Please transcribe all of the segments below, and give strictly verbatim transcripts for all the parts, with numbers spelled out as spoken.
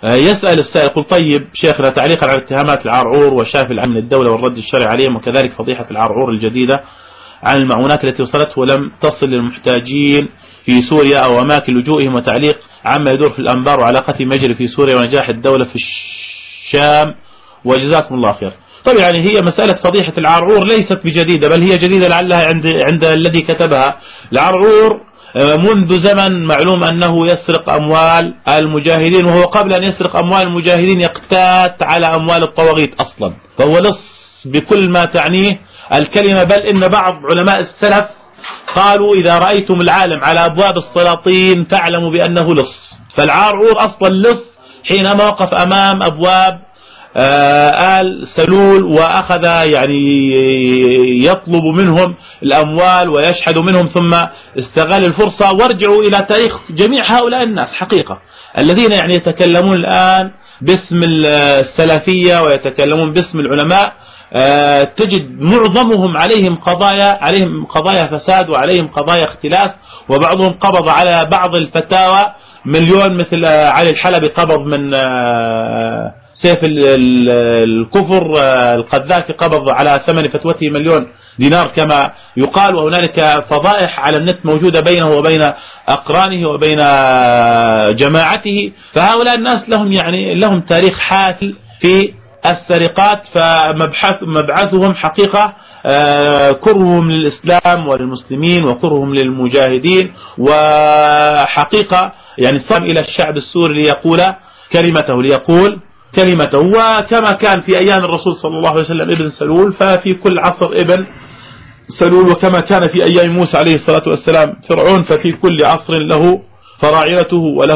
يسأل السائل يقول طيب شيخنا تعليقا على اتهامات العرعور وشاف العمل الدولة والرد الشرعي عليهم وكذلك فضيحة العرعور الجديدة عن المعونات التي وصلته ولم تصل للمحتاجين في سوريا أو أماكن لجوئهم وتعليق عما يدور في الأنبار وعلاقته مجري في سوريا ونجاح الدولة في الشام وجزاكم الله خير. طيب يعني هي مسألة فضيحة العرعور ليست بجديدة، بل هي جديدة لعلها عند عند الذي كتبها. العرعور منذ زمن معلوم أنه يسرق أموال المجاهدين، وهو قبل أن يسرق أموال المجاهدين يقتات على أموال الطواغيت أصلا، فهو لص بكل ما تعنيه الكلمة. بل إن بعض علماء السلف قالوا إذا رأيتم العالم على أبواب السلاطين فاعلموا بأنه لص. فالعرعور أصلا لص حينما وقف أمام أبواب آل سلول وأخذ يعني يطلب منهم الأموال ويشحذ منهم، ثم استغل الفرصة. وارجعوا إلى تاريخ جميع هؤلاء الناس حقيقة الذين يعني يتكلمون الآن باسم السلفية ويتكلمون باسم العلماء، تجد معظمهم عليهم قضايا عليهم قضايا فساد وعليهم قضايا اختلاس، وبعضهم قبض على بعض الفتاوى مليون، مثل علي الحلبي قبض من سيف الكفر، القذافي قبض على ثمن فتوته مليون دينار كما يقال. وهنالك فضائح على النت موجودة بينه وبين أقرانه وبين جماعته. فهؤلاء الناس لهم يعني لهم تاريخ حافل في السرقات، فمبحث مبعثهم حقيقة كرههم للإسلام وللمسلمين وكرههم للمجاهدين، وحقيقة يعني صار إلى الشعب السوري ليقول كلمته ليقول كلمته وكما كان في أيام الرسول صلى الله عليه وسلم ابن سلول، ففي كل عصر ابن سلول، وكما كان في أيام موسى عليه الصلاة والسلام فرعون، ففي كل عصر له فراعنته وله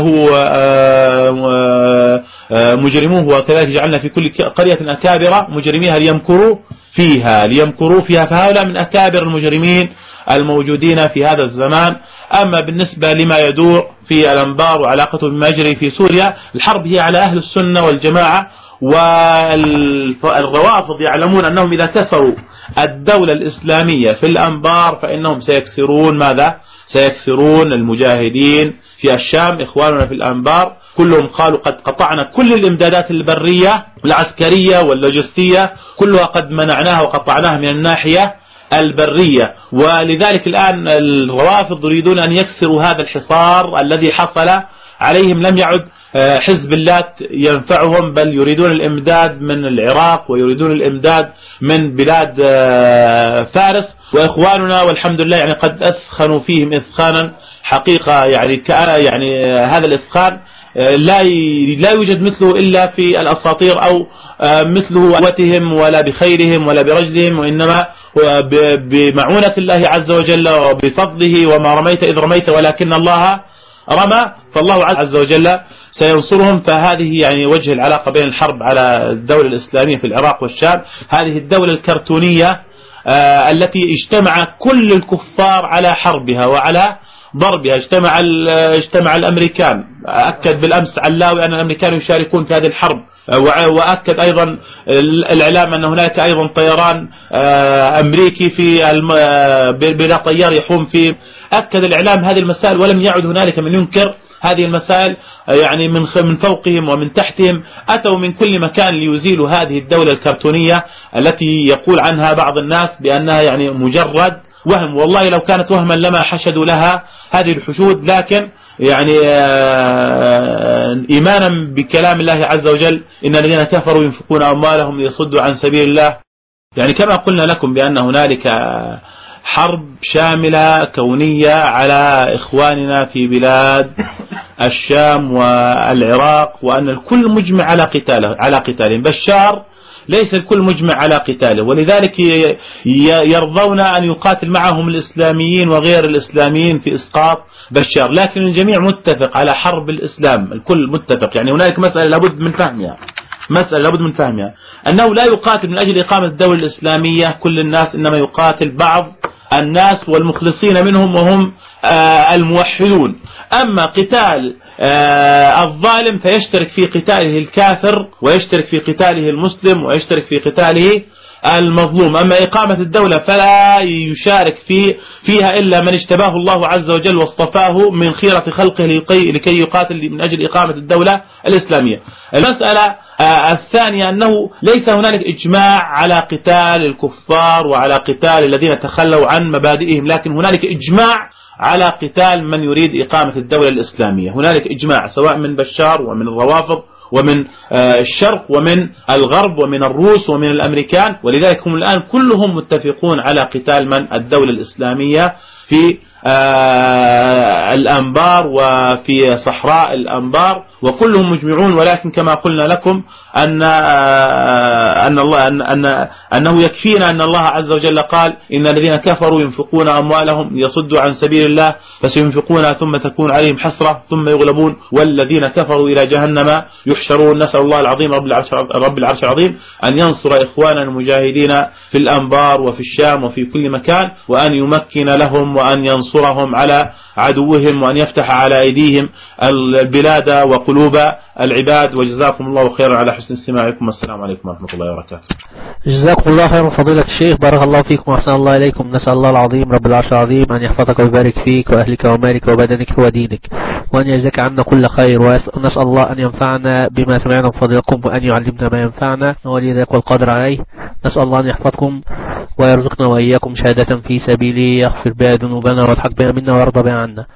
مجرموه، وكذلك جعلنا في كل قرية أكابر مجرميها ليمكروا فيها ليمكروا فيها فهؤلاء من أكابر المجرمين الموجودين في هذا الزمان. أما بالنسبة لما يدور في الأنبار وعلاقته بما يجري في سوريا، الحرب هي على أهل السنة والجماعة، والروافض يعلمون أنهم إذا كسروا الدولة الإسلامية في الأنبار فإنهم سيكسرون ماذا؟ سيكسرون المجاهدين في الشام. إخواننا في الأنبار كلهم قالوا قد قطعنا كل الإمدادات البرية والعسكرية واللوجستية كلها، قد منعناها وقطعناها من الناحية البرية. ولذلك الآن الروافض يريدون أن يكسروا هذا الحصار الذي حصل عليهم. لم يعد حزب الله ينفعهم، بل يريدون الإمداد من العراق ويريدون الإمداد من بلاد فارس. وإخواننا والحمد لله يعني قد أثخنوا فيهم إثخانا حقيقة، يعني يعني هذا الإثخان لا لا يوجد مثله إلا في الأساطير أو مثله قوتهم ولا بخيرهم ولا برجلهم، وإنما بمعونة الله عز وجل وبفضله. وما رميت إذ رميت ولكن الله رمى، فالله عز وجل سينصرهم. فهذه يعني وجه العلاقة بين الحرب على الدولة الإسلامية في العراق والشام، هذه الدولة الكرتونية التي اجتمع كل الكفار على حربها وعلى ضربها. اجتمع اجتمع الأمريكان، أكد بالأمس علاوي أن الأمريكان يشاركون في هذه الحرب، وأكد أيضا الإعلام أن هناك أيضا طيران أمريكي في بلا طيار يحوم في. أكد الإعلام هذه المسائل، ولم يعد هنالك من ينكر هذه المسائل. يعني من من فوقهم ومن تحتهم أتوا من كل مكان ليزيلوا هذه الدولة الكرتونية التي يقول عنها بعض الناس بأنها يعني مجرد وهم. والله لو كانت وهما لما حشدوا لها هذه الحشود، لكن يعني إيمانا بكلام الله عز وجل إن الذين كفروا ينفقون أموالهم ليصدوا عن سبيل الله. يعني كما قلنا لكم بأن هنالك حرب شاملة كونية على إخواننا في بلاد الشام والعراق، وأن الكل مجمع على قتاله على قتالهم. بشار ليس الكل مجمع على قتاله، ولذلك يرضون أن يقاتل معهم الإسلاميين وغير الإسلاميين في إسقاط بشار، لكن الجميع متفق على حرب الإسلام، الكل متفق. يعني هنالك مسألة لابد من فهمها مسألة لابد من فهمها أنه لا يقاتل من أجل إقامة الدولة الإسلامية كل الناس، إنما يقاتل بعض الناس والمخلصين منهم وهم الموحدون. أما قتال الظالم فيشترك في قتاله الكافر ويشترك في قتاله المسلم ويشترك في قتاله المظلوم. أما إقامة الدولة فلا يشارك في فيها إلا من اجتباه الله عز وجل واصطفاه من خيرة خلقه لكي يقاتل من أجل إقامة الدولة الإسلامية. المسألة الثانية أنه ليس هنالك إجماع على قتال الكفار وعلى قتال الذين تخلوا عن مبادئهم، لكن هنالك إجماع على قتال من يريد إقامة الدولة الإسلامية. هنالك إجماع سواء من بشار ومن الروافض ومن الشرق ومن الغرب ومن الروس ومن الأمريكان، ولذلك هم الآن كلهم متفقون على قتال من الدولة الإسلامية في الأنبار وفي صحراء الأنبار، وكلهم مجمعون. ولكن كما قلنا لكم أن أن الله أن أن أنه يكفينا أن الله عز وجل قال إن الذين كفروا ينفقون أموالهم ليصدوا عن سبيل الله فسينفقونها ثم تكون عليهم حسرة ثم يغلبون والذين كفروا إلى جهنم يحشرون. نسأل الله العظيم رب العرش رب العرش العظيم أن ينصر إخواننا المجاهدين في الأنبار وفي الشام وفي كل مكان، وأن يمكن لهم وأن ينصرهم على عدوهم، وأن يفتح على أيديهم البلاد وقلوب العباد. وجزاكم الله خيرا على حسن استماعكم، والسلام عليكم ورحمة الله وبركاته. جزاكم الله خيرا فضيلة الشيخ، بارك الله فيكم وأحسن الله إليكم. نسأل الله العظيم رب العرش العظيم أن يحفظك ويبارك فيك وأهلك ومالك وبدنك ودينك، وأن يجزاك عنا كل خير، ونسأل الله أن ينفعنا بما سمعنا بفضلكم وأن يعلمنا ما ينفعنا ولي ذلك والقدر عليه. نسأل الله أن يحفظكم ويرزقنا وإياكم شهادة في سبيله يغفر بها ذنوبنا ويضحك بها منا ويرضى بها عنا.